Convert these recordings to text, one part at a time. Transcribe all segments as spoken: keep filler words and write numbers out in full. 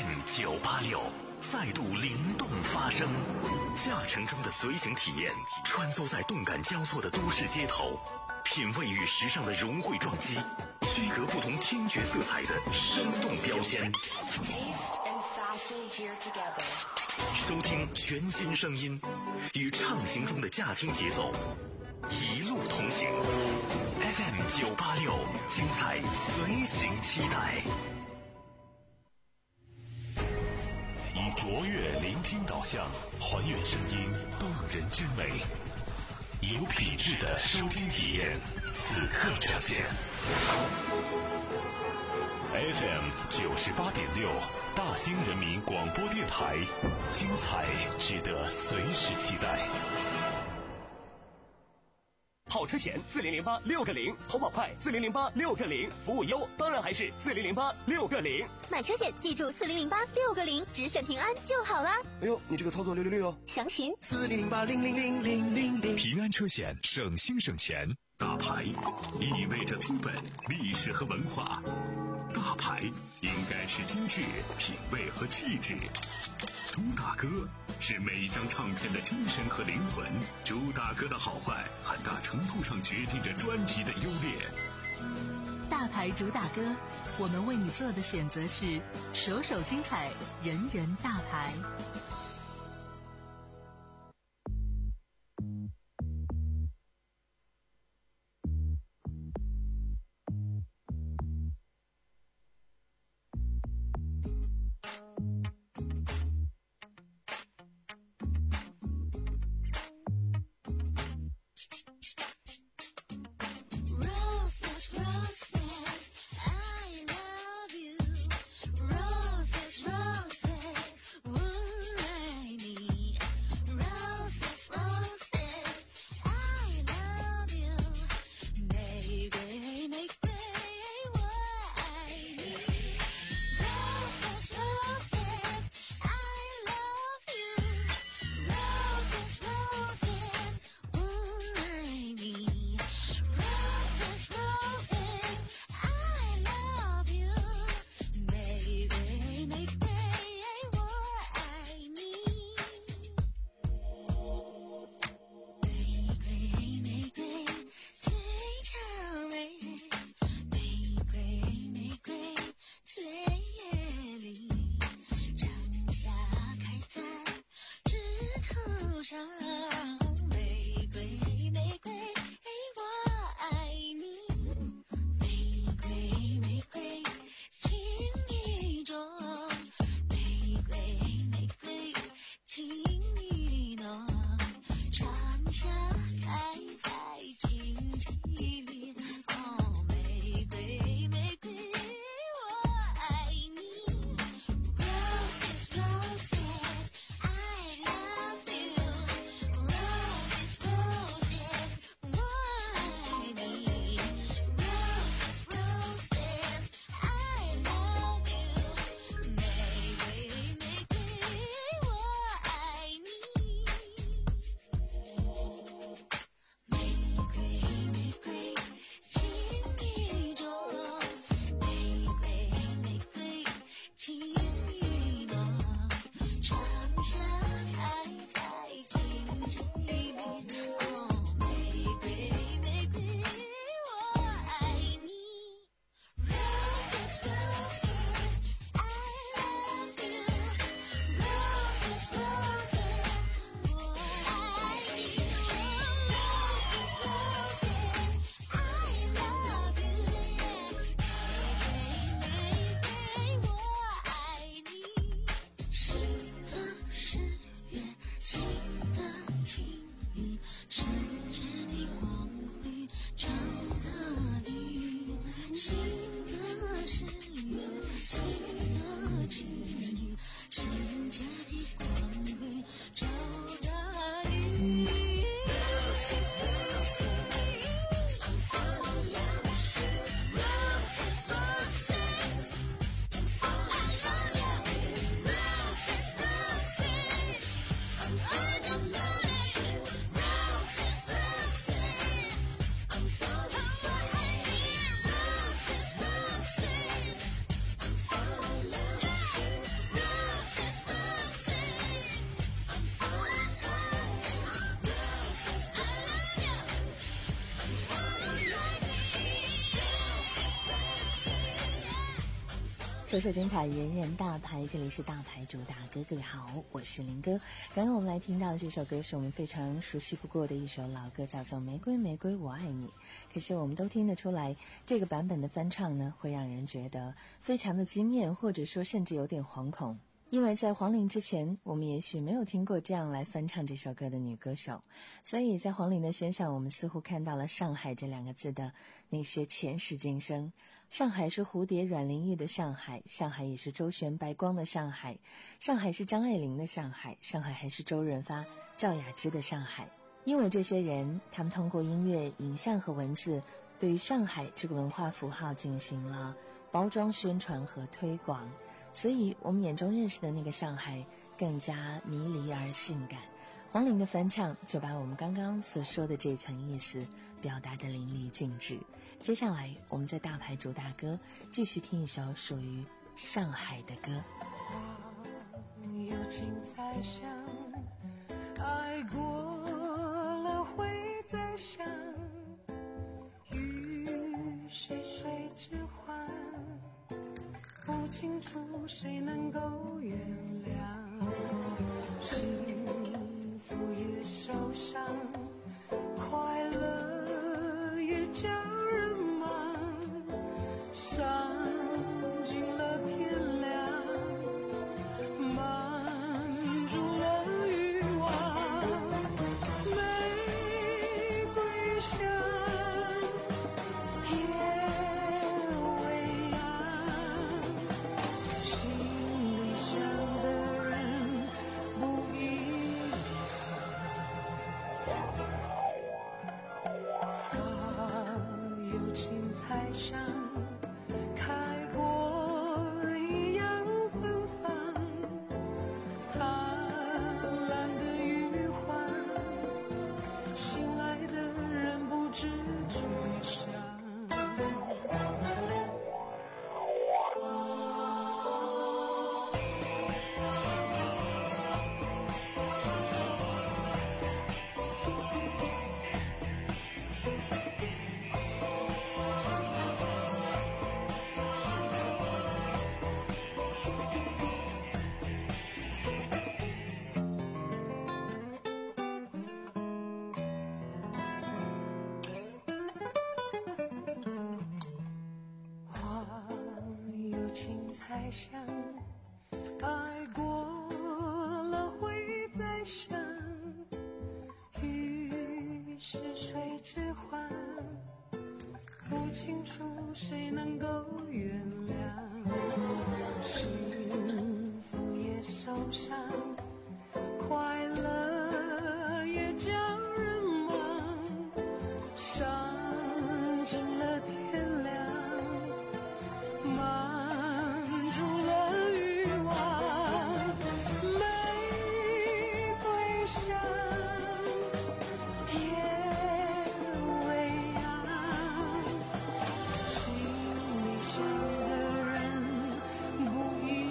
M 九八六再度灵动发声，驾乘中的随行体验，穿梭在动感交错的都市街头，品味与时尚的融汇撞击，区隔不同听觉色彩的生动标签。收听全新声音，与畅行中的驾听节奏，一路同行。F M 九八六，精彩随行期待。以卓越聆听导向，还原声音动人之美，有品质的收听体验，此刻呈现。F M 九十八点六，大兴人民广播电台，精彩值得随时期待。 好车险四零零八六个零，投保快四零零八六个零，服务优当然还是四零零八六个零。 买车险记住四零零八六个零，只选平安就好啦。 哎呦，你这个操作六六六哦！ 详询四零零八零零零零零零。 平安车险，省心省钱。大牌意味着资本、历史和文化，大牌应该是精致、品味和气质。朱大哥是每一张唱片的精神和灵魂，朱大哥的好坏很大程度上决定着专辑的优劣。 大牌朱大哥，我们为你做的选择是首首精彩，人人大牌。 说说精彩，人人大牌，这里是大牌主打歌，各位好，我是林哥。刚刚我们来听到的这首歌是我们非常熟悉不过的一首老歌，叫做《玫瑰玫瑰我爱你》。可是我们都听得出来，这个版本的翻唱呢，会让人觉得非常的惊艳，或者说甚至有点惶恐。因为在黄龄之前，我们也许没有听过这样来翻唱这首歌的女歌手，所以在黄龄的身上，我们似乎看到了上海这两个字的那些前世今生。上海是蝴蝶阮玲玉的上海，上海也是周旋白光的上海，上海是张爱玲的上海，上海还是周润发、赵雅芝的上海。因为这些人，他们通过音乐、影像和文字，对于上海这个文化符号进行了包装、宣传和推广。所以我们眼中认识的那个上海更加迷离而性感。黄龄的翻唱就把我们刚刚所说的这层意思表达得淋漓尽致。接下来我们在大牌主打歌继续听一首属于上海的歌。 有情才想，爱过了会再想，雨是水之欢，不清楚谁能够原谅，幸福也受伤，快乐也叫人忙，伤尽了天亮，瞒住了欲望，玫瑰香夜未央，心里想的人不一样，有情才想开过一样芬芳，贪婪的余欢，心爱的人不知去向。有情才想，爱过了会再想，雨是水之欢，不清楚谁能够原谅，幸福也受伤，快乐也叫人忙，伤尽了天亮，瞒住了欲望，玫瑰香夜未央，心里想的人不一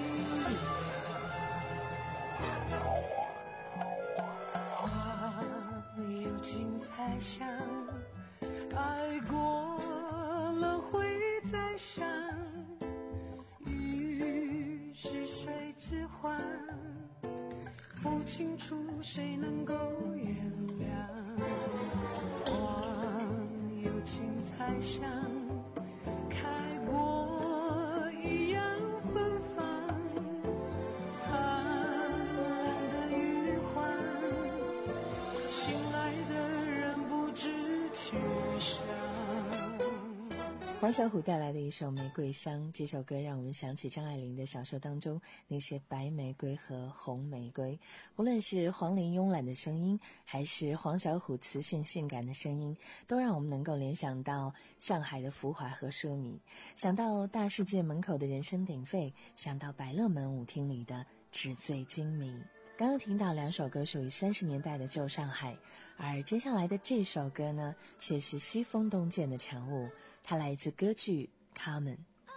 样，花有情才想，爱过了会再想，雨是水之欢，不清楚谁能够原谅，花有情才想开过一样芬芳，贪婪的余欢，心爱的人不知去向。 黄小琥带来的一首《玫瑰香》，这首歌让我们想起张爱玲的小说当中那些白玫瑰和红玫瑰。无论是黄龄慵懒的声音，还是黄小琥磁性性感的声音，都让我们能够联想到上海的浮华和奢靡，想到大世界门口的人声鼎沸，想到百乐门舞厅里的纸醉金迷。刚刚听到两首歌属于三十年代的旧上海，而接下来的这首歌呢，却是西风东渐的产物，它来自歌剧《卡门》。 爱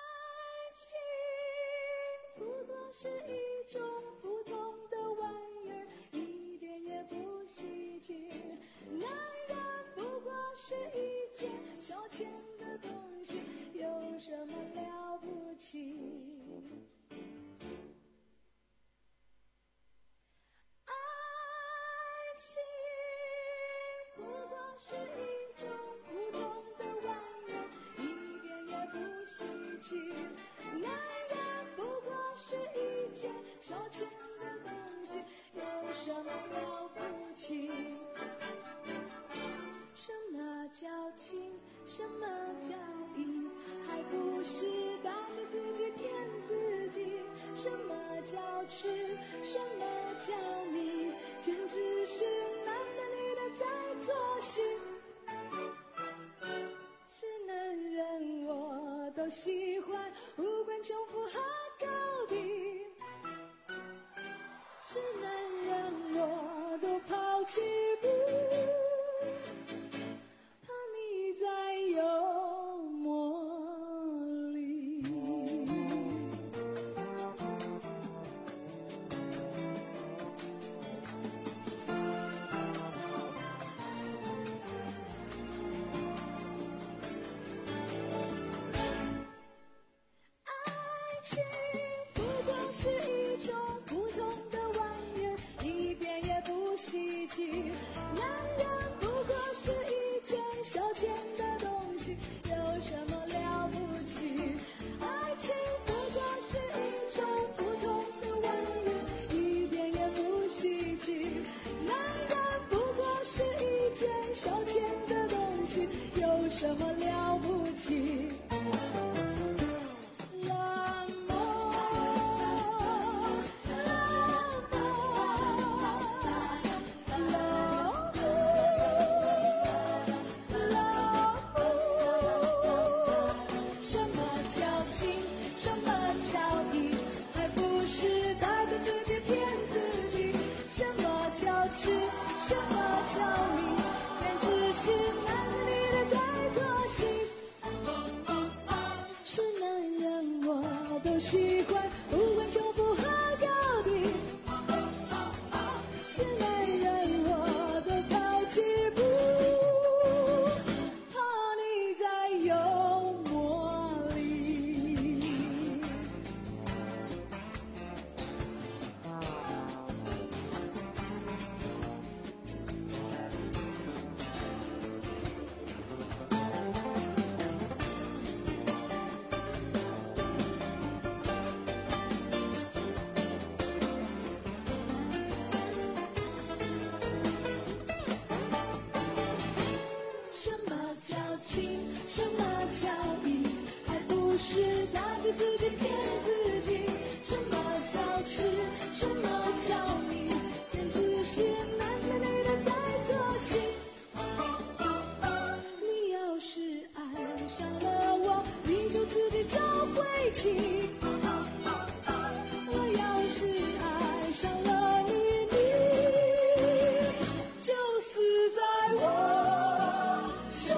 情不过是一种普通的玩意儿，一点也不稀奇。男人不过是一件消遣的东西，有什么了不起？ 是一种普通的玩意儿，一点也不稀奇。男人不过是一件消遣的东西，有什么了不起？什么叫情，什么叫义，还不是带着自己骗自己。什么叫痴，什么叫迷，简直是男的女的在做戏。是男人我都喜欢，无关穷富和高低。是男人我都抛弃不，怕你再有魔力。爱情不过是一种普通的玩意儿，一点也不稀奇。男人不过是一件消遣的东西，有什么了不起？爱情不过是一种普通的玩意儿，一点也不稀奇。男人不过是一件消遣的东西，有什么了不起？冷漠，冷漠，冷漠，冷漠。什么叫情，什么叫义，还不是带着自己骗自己。什么叫痴，什么叫迷，简直是男的女的在做戏。是男人我都喜欢，不管穷富和高低。是男人我都抛弃不，怕你再有魔力。什么叫情，什么叫义，还不是带着自己骗自己。什么叫痴，什么叫迷，简直是男的女的在做戏。你要是爱上了我，你就自己找回气。我要是爱上了你，你就死在我手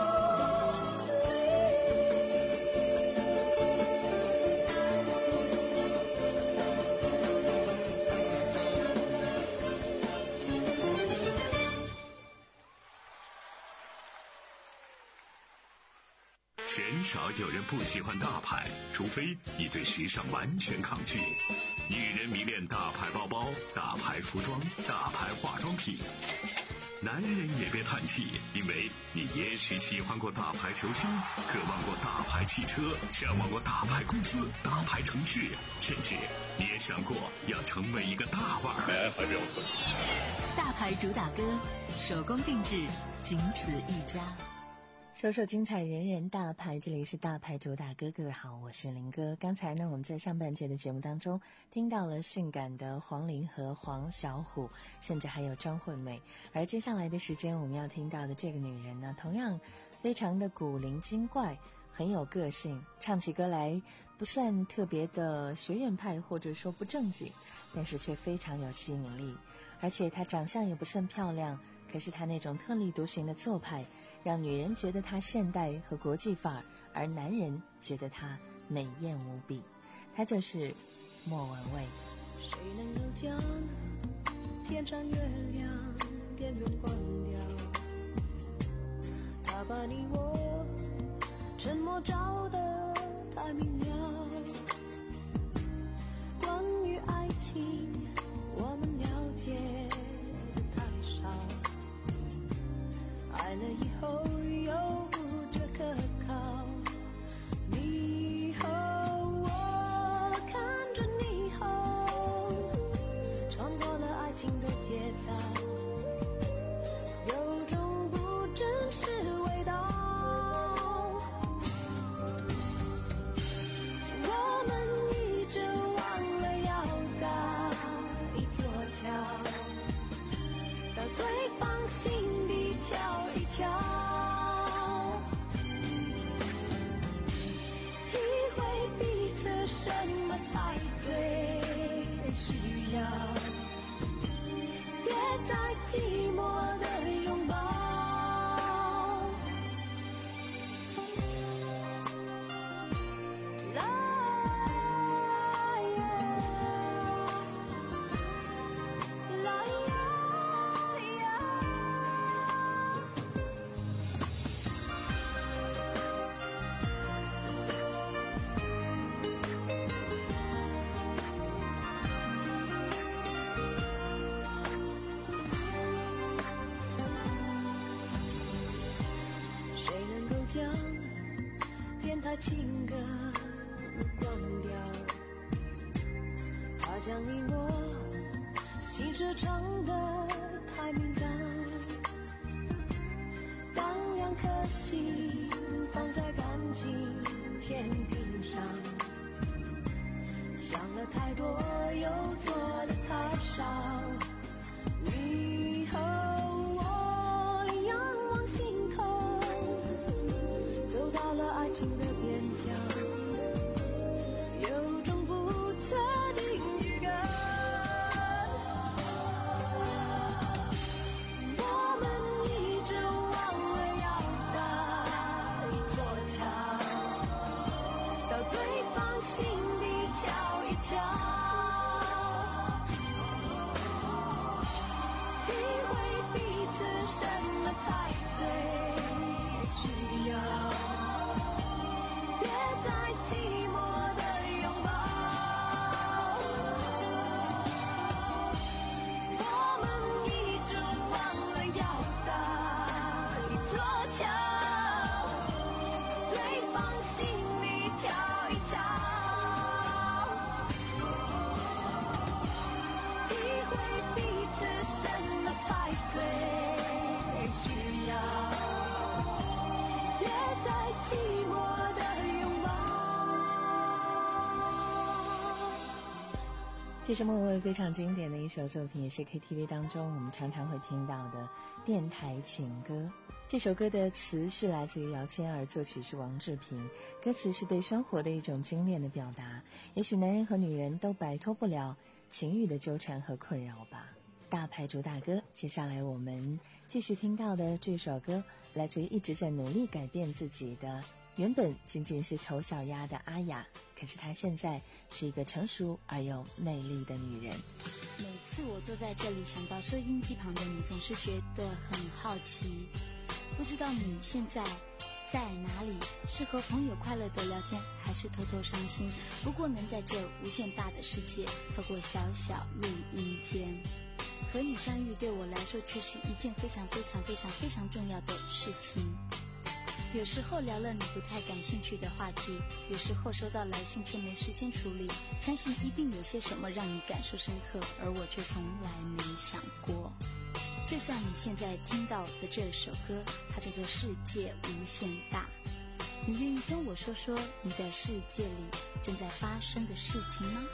鲜少有人不喜欢大牌，除非你对时尚完全抗拒。女人迷恋大牌包包、大牌服装、大牌化妆品。男人也别叹气，因为你也许喜欢过大牌球星，渴望过大牌汽车，向往过大牌公司、大牌城市，甚至你也想过要成为一个大腕儿。 大牌主打歌，手工定制，仅此一家。 首首精彩，人人大牌，这里是大牌主打歌，各位好，我是林哥。刚才呢，我们在上半节的节目当中听到了性感的黄龄和黄小琥，甚至还有张惠妹。而接下来的时间我们要听到的这个女人呢，同样非常的古灵精怪，很有个性，唱起歌来不算特别的学院派或者说不正经，但是却非常有吸引力。而且她长相也不算漂亮，可是她那种特立独行的做派让女人觉得她现代和国际范儿，而男人觉得她美艳无比。她就是莫文蔚。 谁能够将天上月亮电源关掉？他把你我沉默照得太明了。关于爱情，我们了解的太少。爱了把情歌关掉，他将你我心事唱得太敏感，当两颗心放在感情天平上，想了太多又做的太少，你和我仰望星空，走到了爱情的边疆，有种不确定预感，我们一直忘了要搭一座桥，到对方心里瞧一瞧，体会彼此什么才最需要，别再寂寞的拥抱，我们一直忘了要搭一座桥，对方心里瞧一瞧，体会彼此什么才最需要，别再寂寞的拥抱。 这是莫文蔚非常经典的一首作品，也是 K T V 当中我们常常会听到的电台情歌。这首歌的词是来自于姚谦，而作曲是王志平，歌词是对生活的一种精炼的表达，也许男人和女人都摆脱不了情欲的纠缠和困扰吧。大牌主打歌，接下来我们继续听到的这首歌来自于一直在努力改变自己的，原本仅仅是丑小鸭的阿雅，可是她现在是一个成熟而又魅力的女人。 每次我坐在这里想到收音机旁的你，总是觉得很好奇，不知道你现在在哪里，是和朋友快乐的聊天，还是偷偷伤心？不过能在这无限大的世界，透过小小录音间和你相遇，对我来说却是一件非常非常非常非常重要的事情。有时候聊了你不太感兴趣的话题，有时候收到来信却没时间处理，相信一定有些什么让你感受深刻，而我却从来没想过。就像你现在听到的这首歌，它叫做《世界无限大》，你愿意跟我说说你的世界里正在发生的事情吗？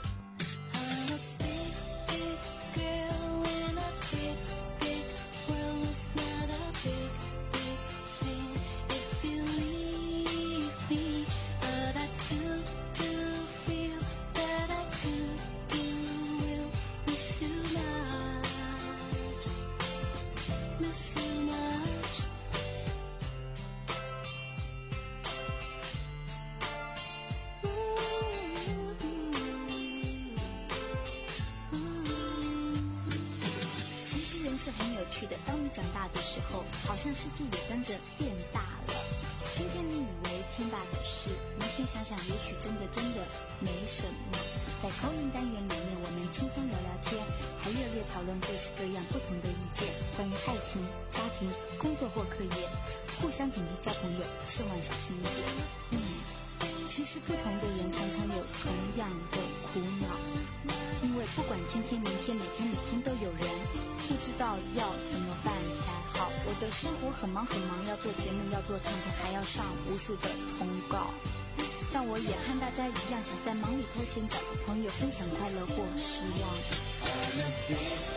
是很有趣的，当你长大的时候，好像世界也跟着变大了。今天你以为天大的事，明天想想也许真的真的没什么。在口音单元里面，我们轻松聊聊天，还热烈讨论各式各样不同的意见，关于爱情、家庭、工作或课业，互相警惕交朋友，千万小心一点。嗯，其实不同的人常常有同样的苦恼，因为不管今天、明天、每天、每天都有人不知道要怎么办才好。我的生活很忙很忙，要做节目，要做唱片，还要上无数的通告。但我也和大家一样，想在忙里偷闲，找个朋友分享快乐或失望。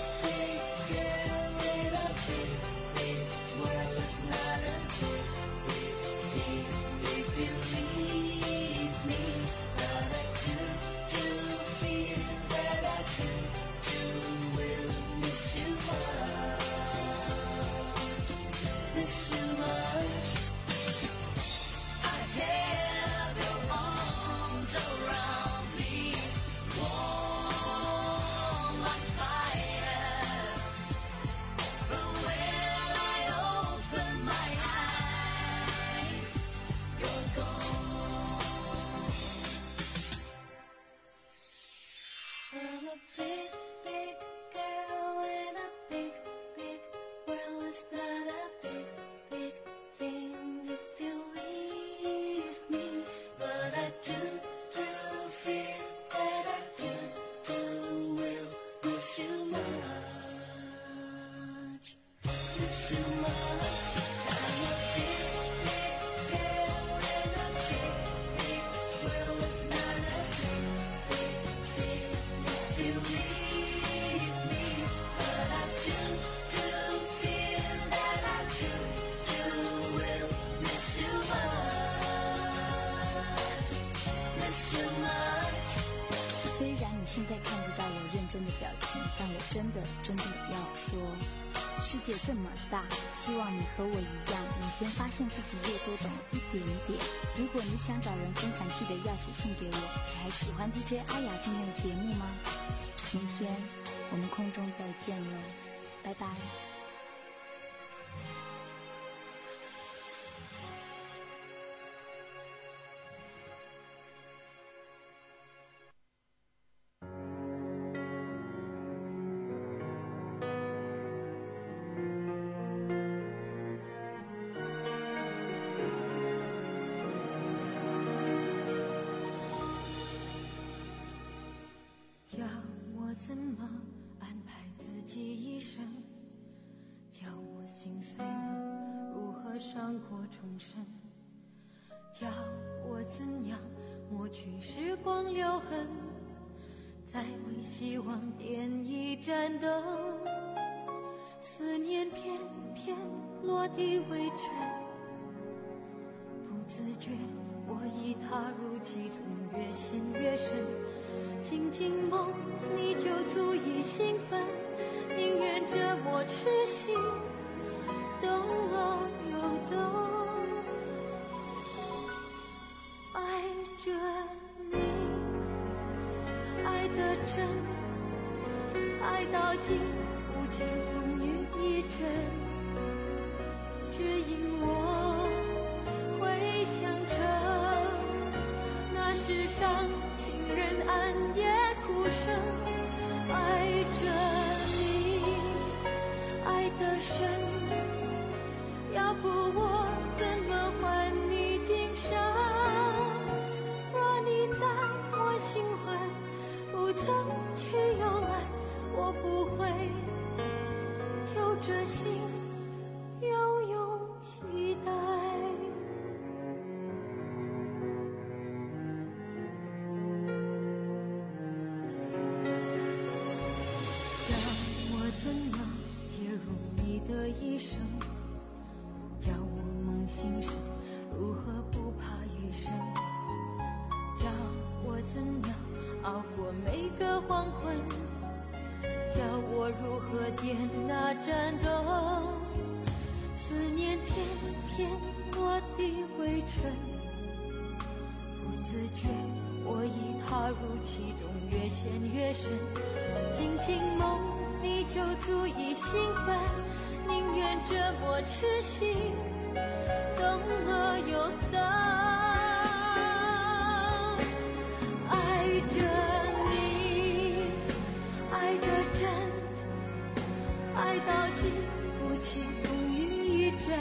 现在看不到我认真的表情，但我真的真的要说，世界这么大，希望你和我一样，每天发现自己又多懂一点点。如果你想找人分享，记得要写信给我。你还喜欢 D J 阿雅今天的节目吗？明天我们空中再见了，拜拜。 叫我怎么安排自己一生，叫我心碎了如何伤过重生，叫我怎样抹去时光留痕，再为希望点一盏灯，思念偏偏落地为尘，不自觉我已踏入其中，越陷越深，静静梦你就足以兴奋，宁愿折磨痴心，等了又等，爱着你，爱得真，爱到尽无情风雨一阵，只因我会想成那世上情人暗夜哭声，爱着你，爱得深，要不我怎么还你今生？若你在我心怀不曾去拥爱，我不会就这心悠悠期待。的一生，叫我梦醒时如何不怕余生，叫我怎样熬过每个黄昏，叫我如何点那盏灯，思念偏偏落地为尘，不自觉我已踏入其中，越陷越深，静静梦你就足以兴奋，宁愿折磨痴心，等了又等，爱着你，爱得真，爱到尽不起风雨一阵，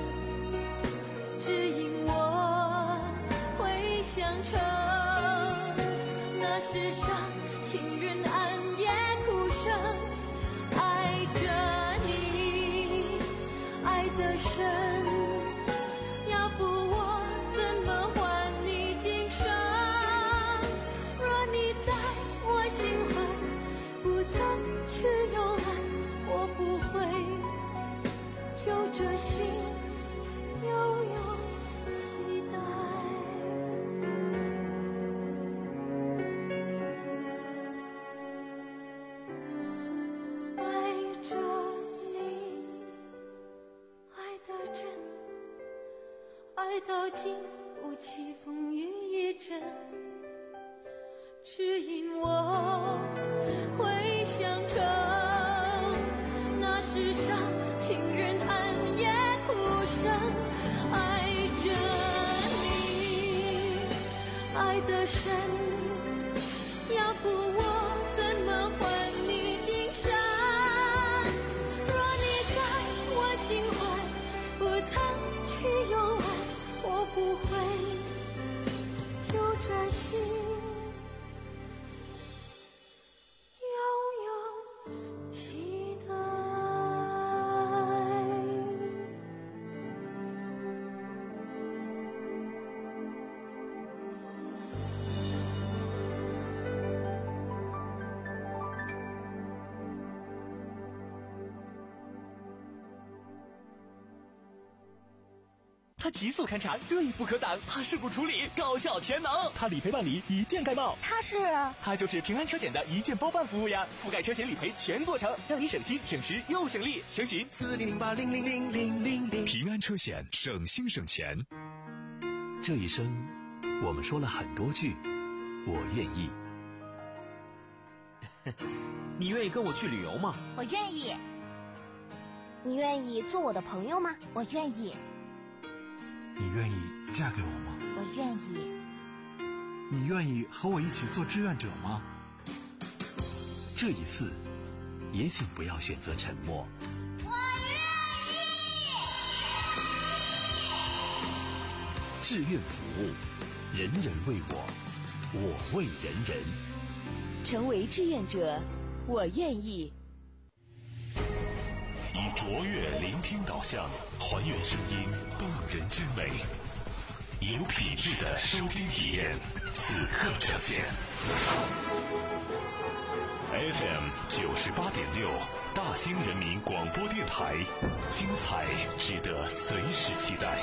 只因我会想成那世上情人暗夜哭声，爱着你，爱得深，要不我怎么还你今生？若你在我心怀不曾去拥爱，我不会就这心悠悠期待。爱到经不起风雨一阵，只因我会想成那世上情人暗夜哭声，爱着你，爱得深，要不我怎么还你今生？若你在我心怀不曾去拥爱，我不会就这心悠悠期待。 它急速勘察，锐不可挡，它事故处理高效全能，它理赔办理一键盖帽。 它是？ 它就是平安车险的一键包办服务呀，覆盖车险理赔全过程，让你省心省时又省力。详询四零零八零零零零零零。 平安车险，省心省钱。 这一生，我们说了很多句“我愿意”。 你愿意跟我去旅游吗？ 我愿意。你愿意做我的朋友吗？我愿意。 你愿意嫁给我吗？ 我愿意。 你愿意和我一起做志愿者吗？ 这一次，也请不要选择沉默。 我愿意。 志愿服务，人人为我，我为人人。 成为志愿者，我愿意。 以卓越聆听导向，还原声音动人之美，有品质的收听体验，此刻呈现。F M 九十八点六，大兴人民广播电台，精彩值得随时期待。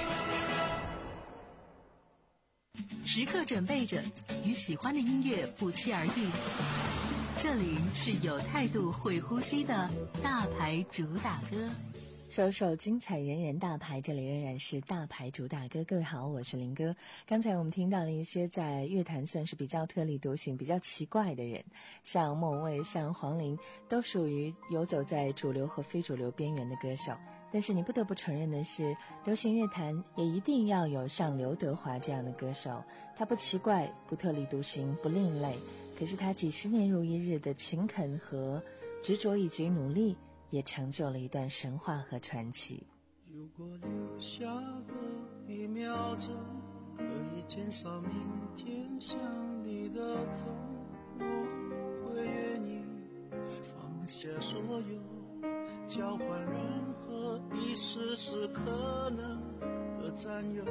时刻准备着，与喜欢的音乐不期而遇。这里是有态度、会呼吸的大牌主打歌。 首首精彩人人大牌，这里仍然是大牌主打歌。各位好，我是林哥。刚才我们听到了一些在乐坛算是比较特立独行、比较奇怪的人，像莫文蔚、像黄龄，都属于游走在主流和非主流边缘的歌手。但是你不得不承认的是，流行乐坛也一定要有像刘德华这样的歌手。他不奇怪，不特立独行，不另类，可是他几十年如一日的勤恳和执着以及努力，也成就了一段神话和传奇。 如果留下个一秒钟，可以减少明天想你的痛，我会愿意放下所有，交换任何一丝丝可能的占有。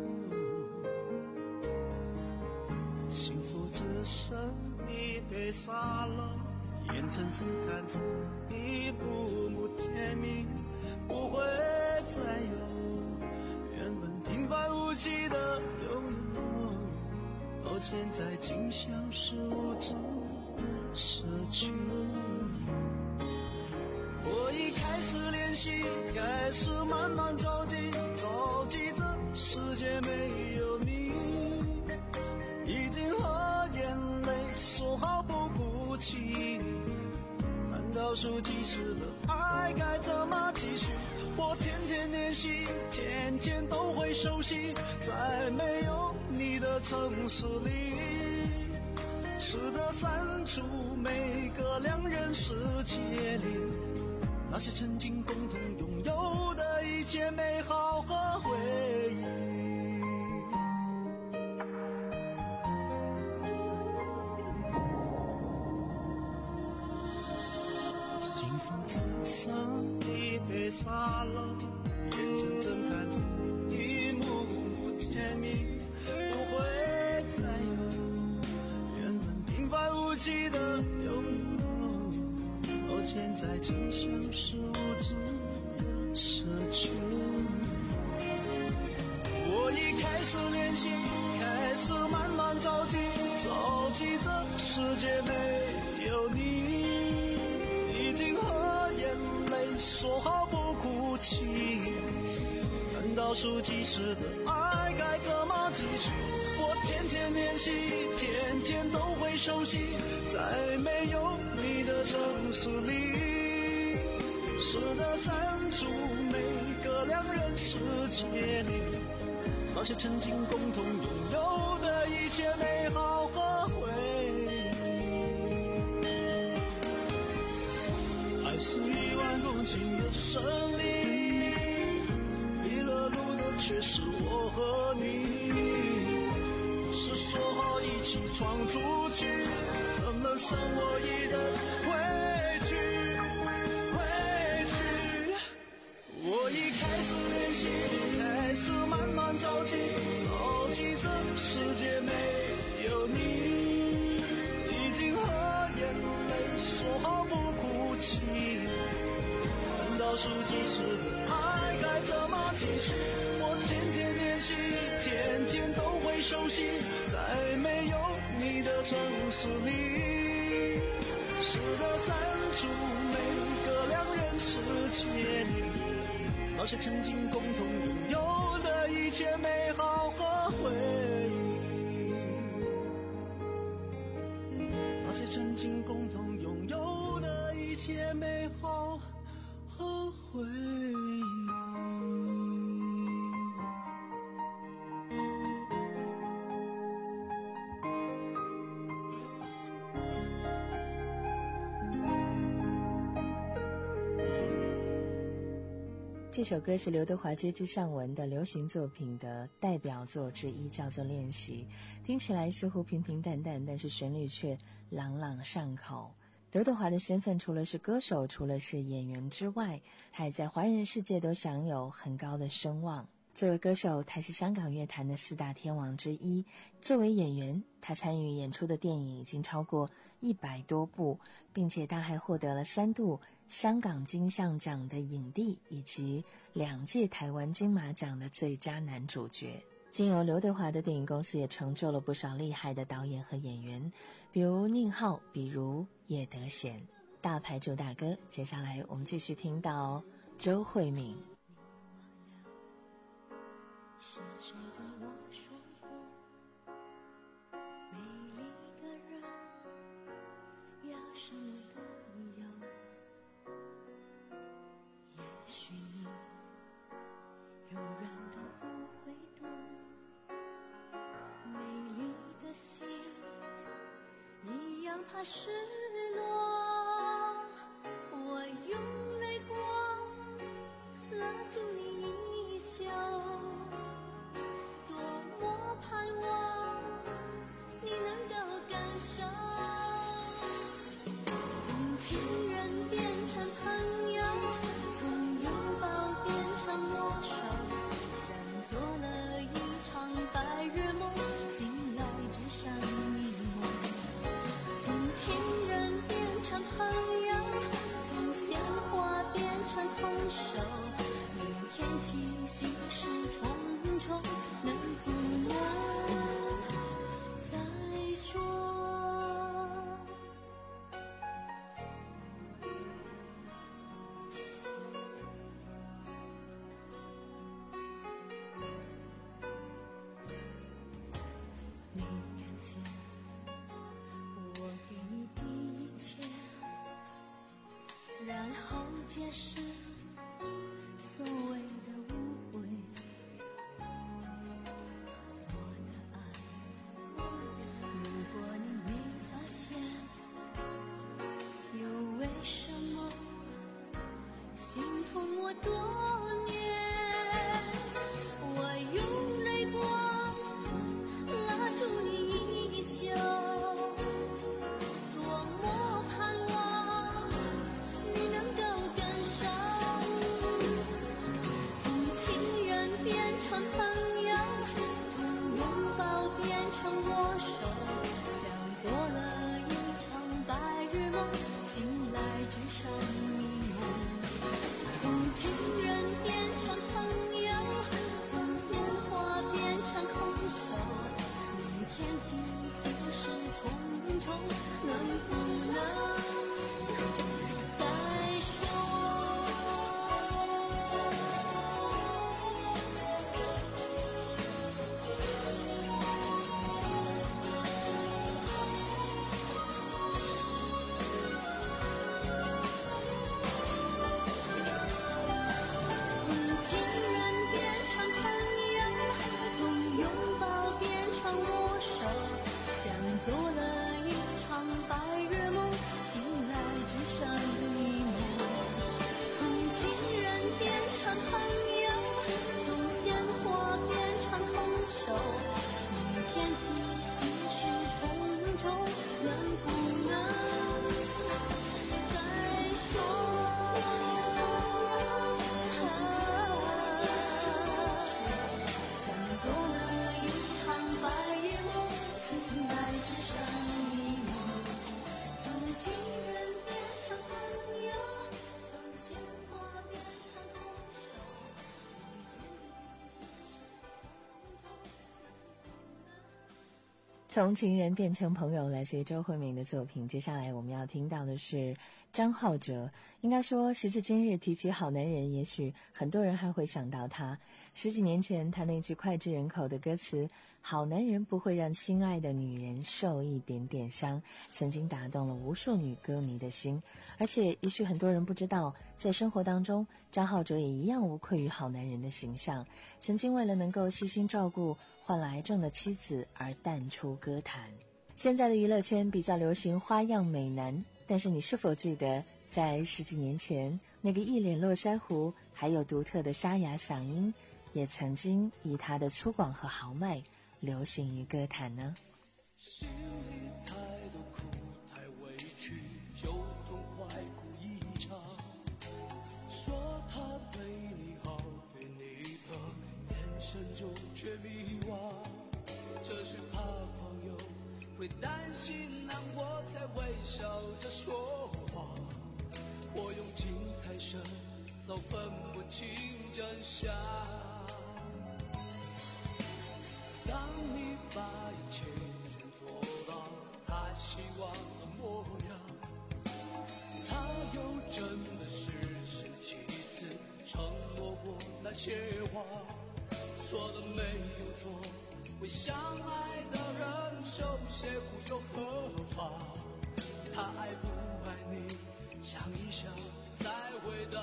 幸福只剩一杯沙漏，眼睁睁看着一幕幕甜蜜不会再有，原本平凡无奇的拥有，到现在竟像是无助的奢求。我已开始练习，开始慢慢着急，着急这世界没有你，已经和眼泪说好不哭泣，难道说即使的爱该怎么继续？我天天练习，天天都会熟悉，在没有你的城市里，试着删除每个两人世界里那些曾经共同拥有的一切美好和回忆。幸福只剩一杯沙漏，眼睁睁看着一幕幕甜蜜不会再有，原本平凡无奇的拥有，到现在竟像是无助的奢求。我已开始练习，开始慢慢着急，着急这世界没有你，已经和眼泪说好不哭泣，难道说即使的爱该怎么继续？我天天练习，天天都会熟悉，在没有你的城市里，试着删除每个两人世界里那些曾经共同拥有的一切美好和回忆。爱是一万公顷的森林，迷了路的却是我和你，是说好一起闯出去，怎么剩我一人回去回去？我已开始练习，开始慢慢着急，着急这世界没有你，已经和眼泪说好不哭泣，难道说即使的爱该怎么继续？我渐渐练习，渐渐都会熟悉，在没有你的城市里，试着删除每个两人世界里那些曾经共同拥有的一切美好和回忆，那些曾经共同拥有的一切美好和回忆。 这首歌是刘德华接之向文的流行作品的代表作之一，叫做《练习》。听起来似乎平平淡淡，但是旋律却朗朗上口。刘德华的身份除了是歌手，除了是演员之外，还在华人世界都享有很高的声望。作为歌手，他是香港乐坛的四大天王之一；作为演员，他参与演出的电影已经超过一百多部，并且他还获得了三度香港金像奖的影帝，以及两届台湾金马奖的最佳男主角。经由刘德华的电影公司也成就了不少厉害的导演和演员，比如宁浩，比如叶德娴。大牌主打歌，接下来我们继续听到周慧敏。 是谁对我说过，美丽的人要什么都有，也许你永远都不会懂，美丽的心一样怕失落，我用泪光拉住你衣袖，盼望你能够感受，从情人变成朋友，从拥抱变成握手，像做了一场白日梦，醒来只剩迷蒙。从情人变成朋友，从鲜花变成红手，明天起心事重重，能不能解释所谓的误会，我的爱，如果你没发现，又为什么心痛我多年？我用泪光拉住你衣袖，多么盼望你能够朋友，从拥抱变成握手，像做了一场白日梦，醒来只剩迷蒙。从情人变成朋友，从鲜花变成空手，明天起心事重重，能不能再说？ 从情人变成朋友，来自于周慧敏的作品。接下来我们要听到的是张浩哲。应该说时至今日提起好男人，也许很多人还会想到他。十几年前他那句脍炙人口的歌词，好男人不会让心爱的女人受一点点伤，曾经打动了无数女歌迷的心。而且也许很多人不知道，在生活当中张浩哲也一样无愧于好男人的形象，曾经为了能够悉心照顾患了癌症的妻子而淡出歌坛。现在的娱乐圈比较流行花样美男，但是你是否记得在十几年前，那个一脸络腮胡还有独特的沙哑嗓音，也曾经以他的粗犷和豪迈流行于歌坛呢？ 心里太多苦，太委屈，就痛快哭一场。说他对你好，对你的眼神中却迷惘，这是怕朋友会担心难过，才微笑着说谎。我用情太深，早分不清真相。当你把一切全做到他希望的模样，他又真的是生气次承诺过那些话，说的没有错，为相爱的人受些苦又何妨？他爱不爱你，想一想再回答。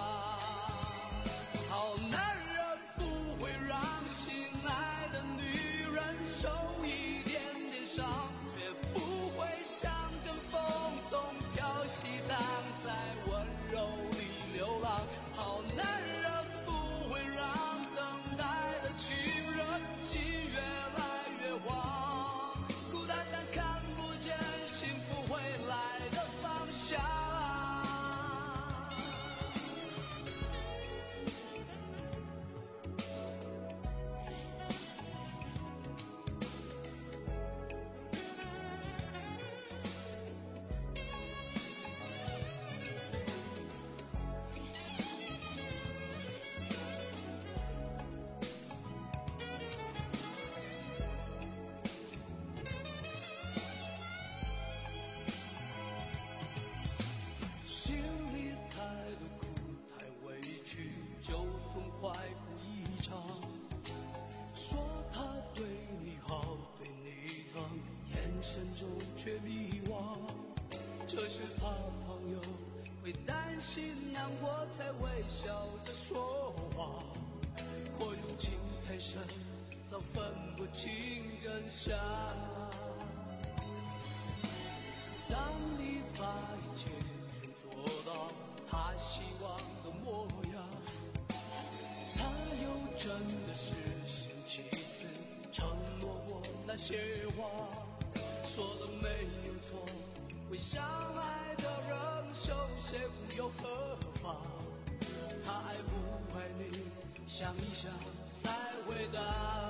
好男人不会让心爱的女人受一点点伤，却不会像阵风东飘西荡，在温柔里流浪。好男人不会让等待的情人心越来越慌，孤单单看不见幸福未来的方向。心里太多苦，太委屈，就痛快哭一场。说他对你好，对你疼，眼神中却迷惘。这是怕朋友会担心难过，才微笑着说谎。或用情太深，早分不清真相。当你把一切全做到他希望的模样，他又真的是星期四承诺过那些话，说的没有错，为相爱的人受些苦又何妨？他爱不爱你，想一想再回答。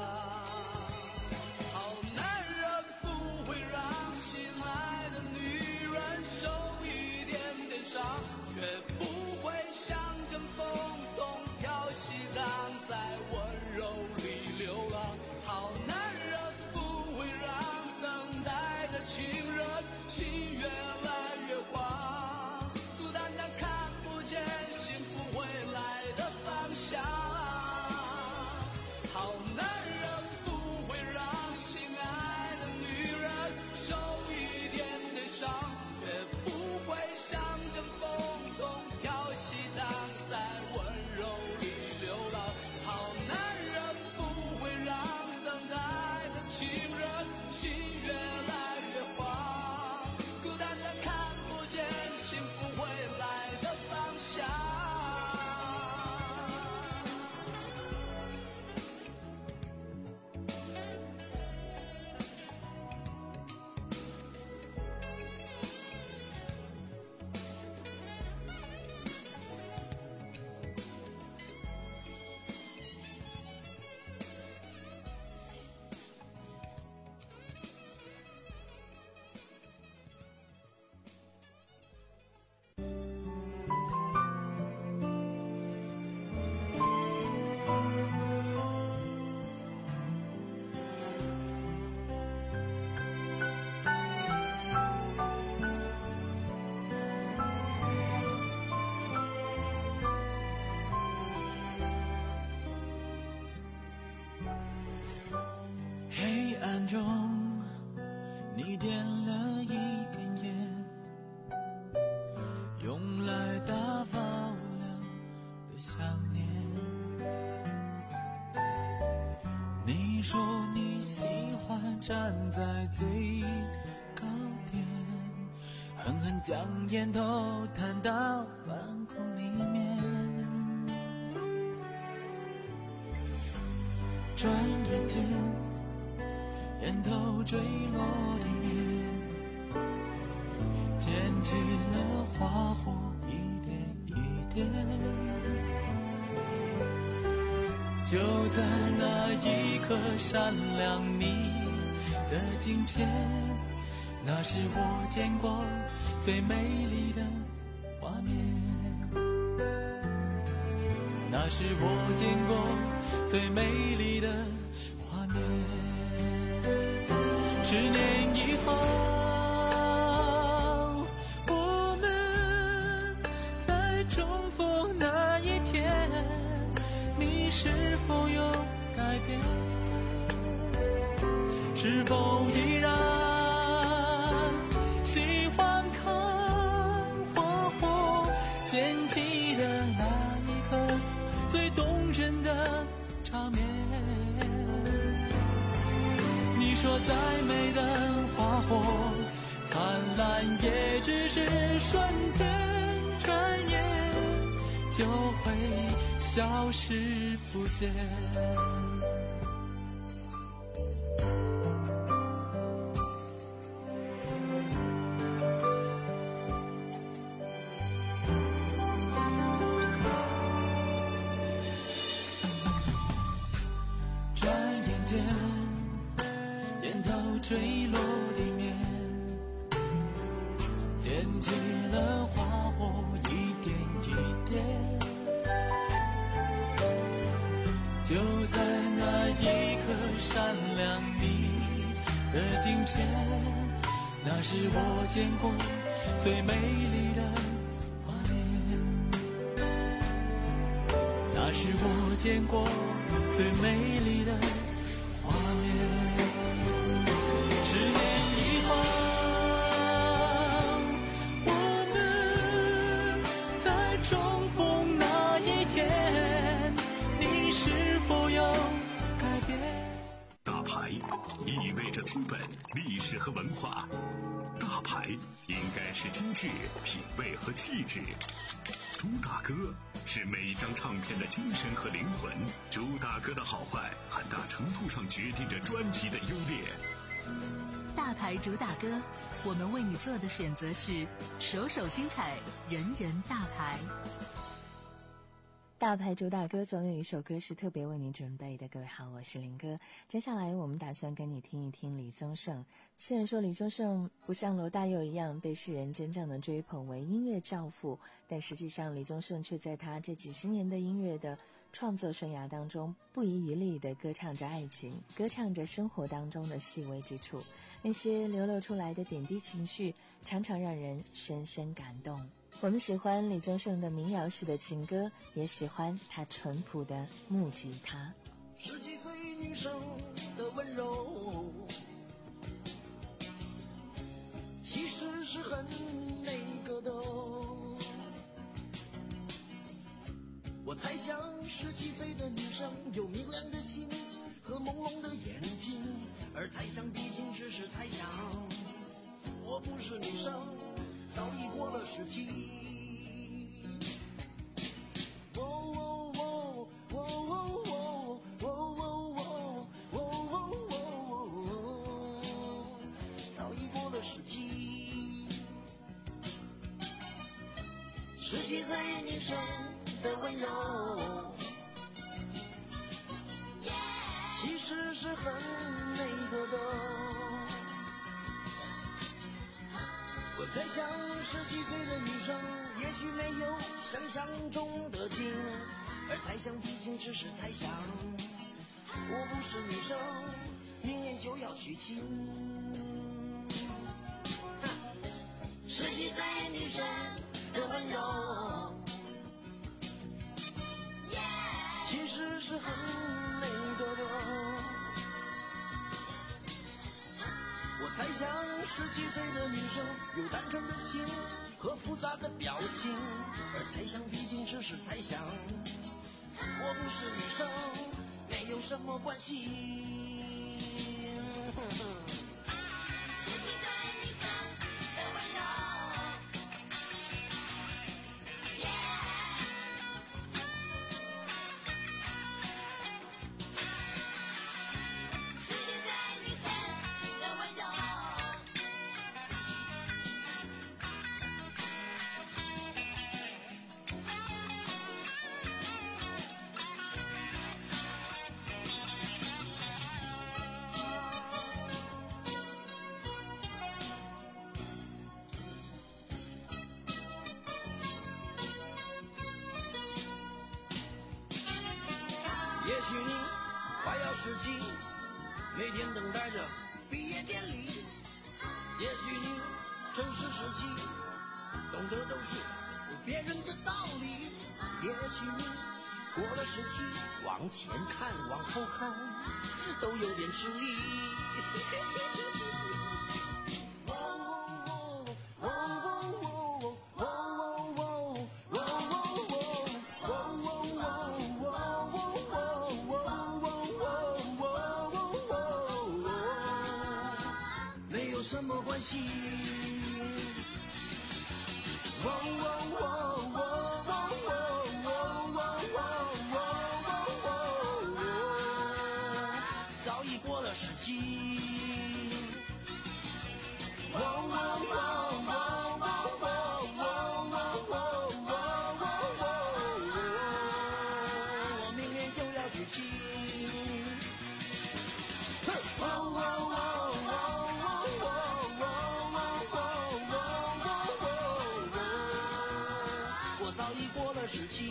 好男人不会让心爱的女人受一点点伤，却不会像阵风东飘西荡，在温柔里流浪。好男人不会让等待的情人心越来越慌，孤单单看不见幸福未来的方向。好男人不会让心爱的女人受一点点伤，却不会像阵风东飘西荡，在温柔里流浪。好男人不会让等待的情人心越来越慌，孤单单看不见幸福未来的方向。 点了一根烟，用来打发无聊的想念。你说你喜欢站在最高点，狠狠将烟头弹到半空里面。转眼间烟头坠落地面，溅起了花火，一点一点。就在那一刻闪亮你的镜片，那是我见过最美丽的画面，那是我见过最美丽的画面。十年以后，我们再重逢那一天，你是否有改变？是否依然喜欢看花火溅起的那一刻最动人的场面？你说再美的花火灿烂也只是瞬间，转眼就会消失不见。烟头坠落地面，溅起了花火，一点一点。就在那一刻闪亮你的镜片，那是我见过最美丽的画面，那是我见过最美丽的画面。十年以后，我们再重逢那一天，你是否有改变？ 大牌意味着资本、历史和文化，大牌应该是精致、品味和气质。朱大哥是每一张唱片的精神和灵魂，朱大哥的好坏很大程度上决定着专辑的优劣。 大牌主打歌，我们为你做的选择是首首精彩，人人大牌。 大牌主打歌总有一首歌是特别为你准备的。各位好，我是林哥。接下来我们打算跟你听一听李宗盛。虽然说李宗盛不像罗大佑一样被世人真正的追捧为音乐教父，但实际上李宗盛却在他这几十年的音乐的创作生涯当中不遗余力地歌唱着爱情，歌唱着生活当中的细微之处，那些流露出来的点滴情绪常常让人深深感动。我们喜欢李宗盛的民谣式的情歌，也喜欢他淳朴的木吉他。 十几岁女生的温柔，其实是很那个的。我猜想十七岁的女生有明亮的心和朦胧的眼睛，而猜想毕竟只是猜想。我不是女生，早已过了十七。早已过了十七。十七岁女生的温柔，其实是很那个的。我在想，十七岁的女生也许没有想象中的精，而猜想毕竟只是猜想。我不是女生，明年就要娶亲。十七岁女生的温柔，其实是很那个的。我猜想十七岁的女生有单纯的心和复杂的表情，而猜想毕竟只是猜想，我不是女生，没有什么关系。 十七岁女生的温柔。 也许你快要十七，每天等待着毕业典礼。也许你正是十七，懂得都是别人的道理。也许你过了十七，往前看往后看都有点吃力。什么关系？早已过了十七。我明年就要娶妻。十七，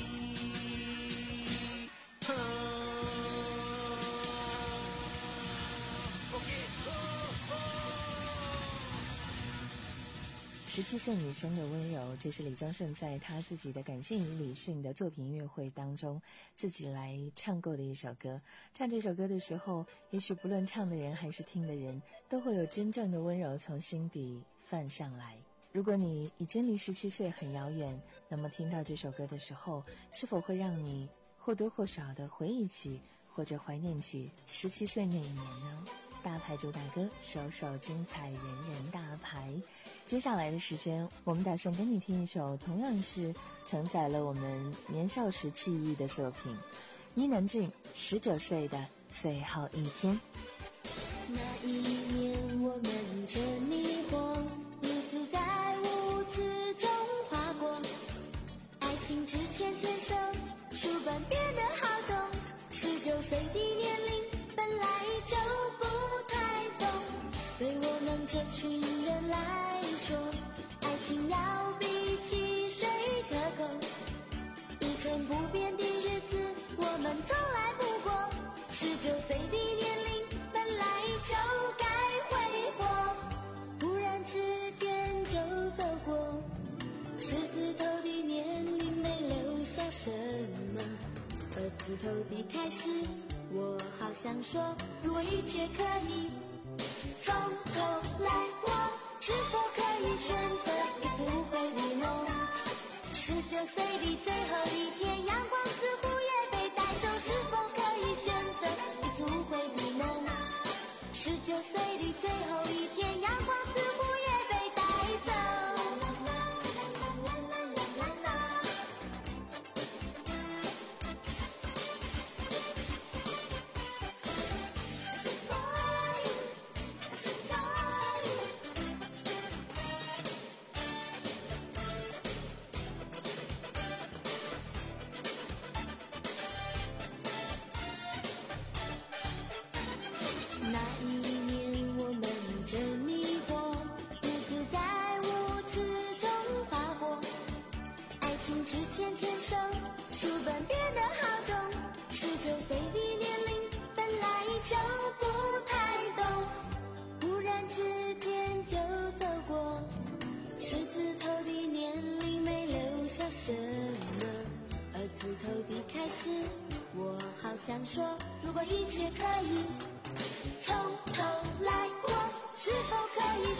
十七岁女生的温柔，这是李宗盛在他自己的感性与理性的作品音乐会当中自己来唱过的一首歌。唱这首歌的时候，也许不论唱的人还是听的人，都会有真正的温柔从心底泛上来。如果你已经离十七岁很遥远，那么听到这首歌的时候，是否会让你或多或少的回忆起或者怀念起十七岁那一年呢？大牌主打歌，首首精彩，人人大牌。接下来的时间，我们打算跟你听一首同样是承载了我们年少时记忆的作品，伊能静十九岁的最后一天。 那一年我们正迷惑，日子在无知中划过，爱情之前牵手，书本变得好重，十九岁的年龄本来就不太懂，对我们这群人来说，爱情要比汽水可口，一成不变的日子我们从来不过，十九岁的年龄本来就该挥霍，突然之间就走过，十字头的年龄没留下什么，二字头的开始，我好想说，如果一切可以从头来过，是否可以选择一次无悔的梦？十九岁的最后一天，阳光似乎也被带走，是否可以选择一次无悔的梦？十九岁的最后一天，阳光似乎也被带走。那一年我们正迷惑，日子在无知中划过，爱情之前牵手，书本变得好重，十九岁的年龄本来就不太懂，突然之间就走过，十字头的年龄没留下什么，二字头的开始，我好想说，如果一切可以从头来过，是否可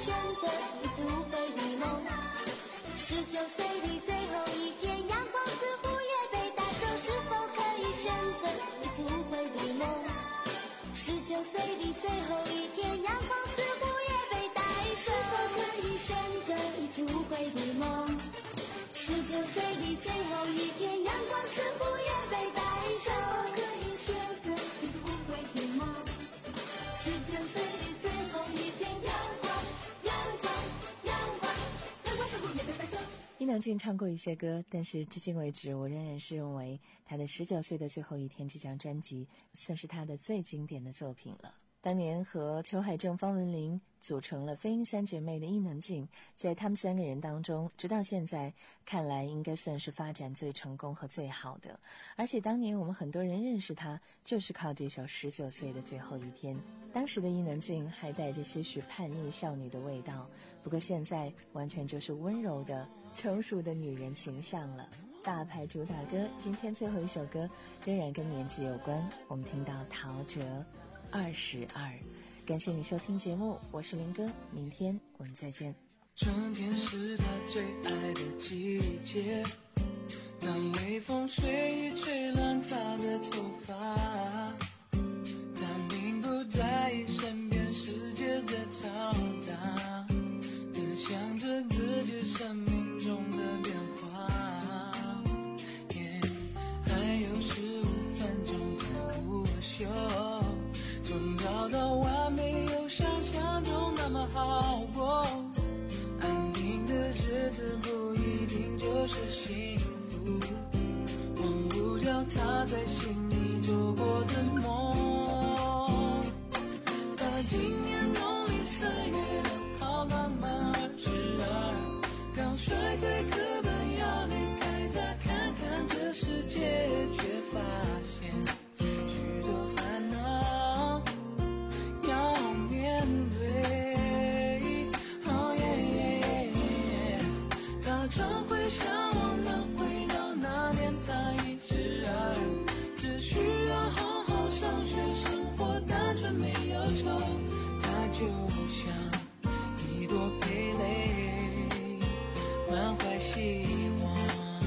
选择一次无悔的梦。十九岁的最后一天，阳光似乎也被带走，是否可以选择一次无悔的梦？十九岁的最后一天，阳光似乎也被带走，是否可以选择一次无悔的梦？十九岁的最后一天，阳光似乎也被带走，可以选择一次无悔的梦。十九岁的最后一天，阳光，阳光，阳光，阳光似乎也被带走。 伊能静唱过一些歌，但是至今为止，我仍然是认为她的《十九岁的最后一天》这张专辑算是她的最经典的作品了。当年和裘海正、方文琳组成了飞鹰三姐妹的伊能静，在他们三个人当中，直到现在看来应该算是发展最成功和最好的。而且当年我们很多人认识她，就是靠这首《十九岁的最后一天》。当时的伊能静还带着些许叛逆少女的味道，不过现在完全就是温柔的、成熟的女人形象了。大牌主打歌，今天最后一首歌仍然跟年纪有关，我们听到陶喆二十二。感谢你收听节目，我是林哥，明天我们再见。 春天是他最爱的季节，当微风吹雨吹乱他的头发，他并不在意身边世界的嘈杂，只想着自己生命中的变化。还有十五分钟才午休，从早到晚没有想象中那么好过，安定的日子不一定就是幸福，忘不掉他在心里做过的梦。他今年农历四月六号刚满二十二，刚甩开课本要离开家看看这世界，却发现许多烦恼要面对。哦耶耶，他常会向往能回到那年他一十二，只需要好好上学，生活单纯没忧愁。他就像一朵蓓蕾，满怀希望。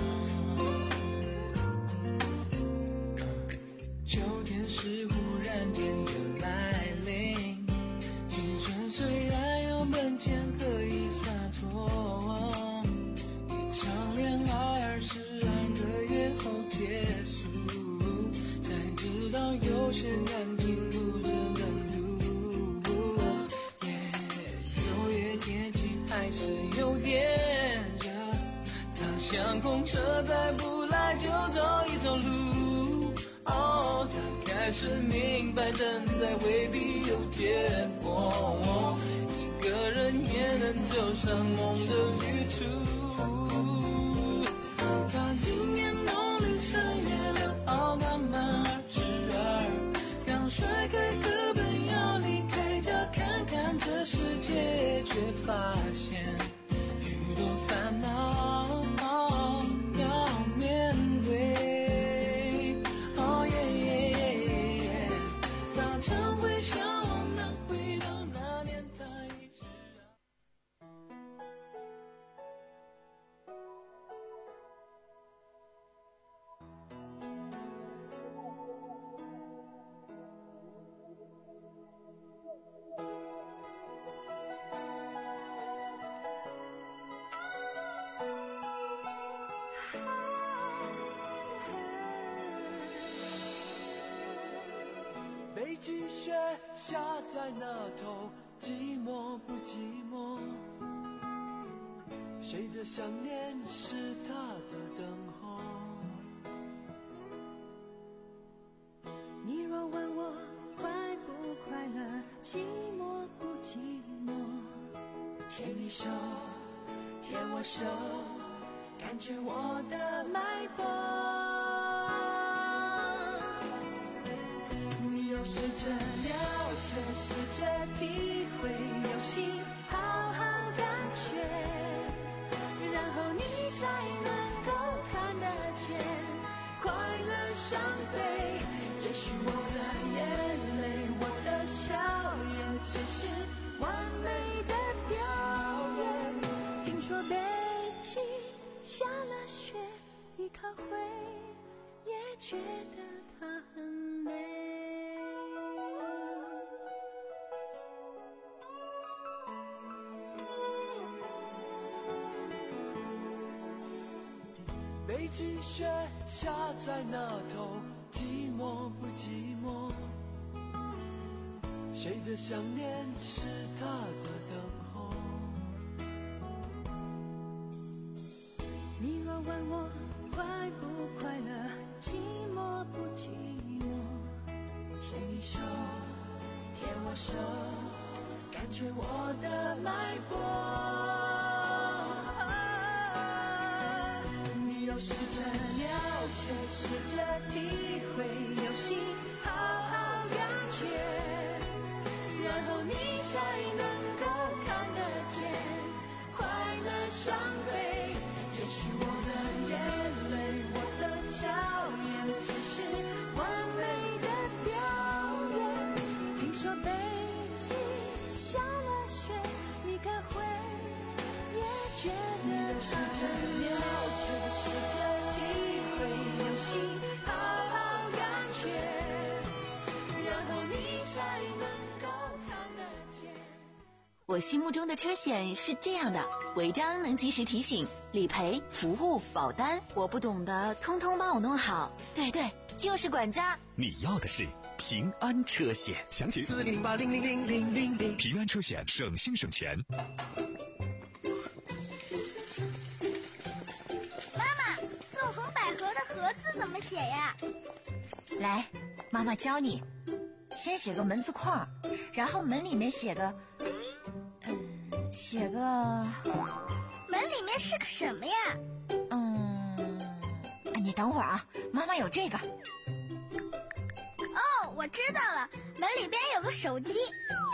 秋天是忽然间的来临，青春虽然有本钱可以洒脱，一场恋爱二十二个月后结束，才知道有些感情不是等度。耶，九月天气还是有点热，他想公车再不来就走一走路。哦，他开始明白等待未必有结果，一个人也能走上梦的旅途。他今年农历四月六号刚满二十二，刚甩开课本要离开家看看这世界，却发现许多烦恼要面对。 北极雪下在那头，寂寞不寂寞？谁的想念是他的等候？ 你若问我快不快乐，寂寞不寂寞？ 牵你手，牵我手，感觉我的脉搏。试着了解，试着体会，用心好好感觉，然后你才能够看得见快乐伤悲。也许我的眼泪，我的笑颜，只是完美的表北京下了雪，你靠回也觉得它很美。 北极雪下在那头，寂寞不寂寞？谁的想念是他的等候？ 你若问我快不快乐，寂寞不寂寞？牵你手，牵我手，感觉我的脉搏。你要试着了解，试着体会，有心好好感觉，然后你才能够看得见快乐伤悲。也许我的眼泪，我的笑颜，只是完美的表演。听说北京下了雪，你该会也觉得试着了解，试着体会，用心好好感觉，然后你才能够看得见。 我心目中的车险是这样的：违章能及时提醒，理赔、服务、保单，我不懂的通通帮我弄好。对对，就是管家。 你要的是平安车险，详询四零零八零零零零零零。平安车险，省心省钱。 妈妈，纵横捭阖的阖字怎么写呀？ 来，妈妈教你，先写个门字框，然后门里面写个，嗯，写个， 门里面是个什么呀？ 嗯，你等会儿啊，妈妈有这个。 哦，我知道了，门里边有个手机。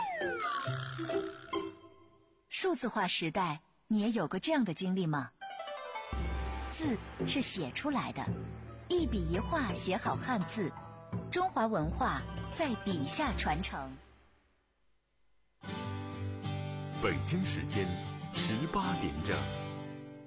数字化时代，你也有过这样的经历吗？字是写出来的，一笔一画写好汉字，中华文化在笔下传承。 北京时间十八点整。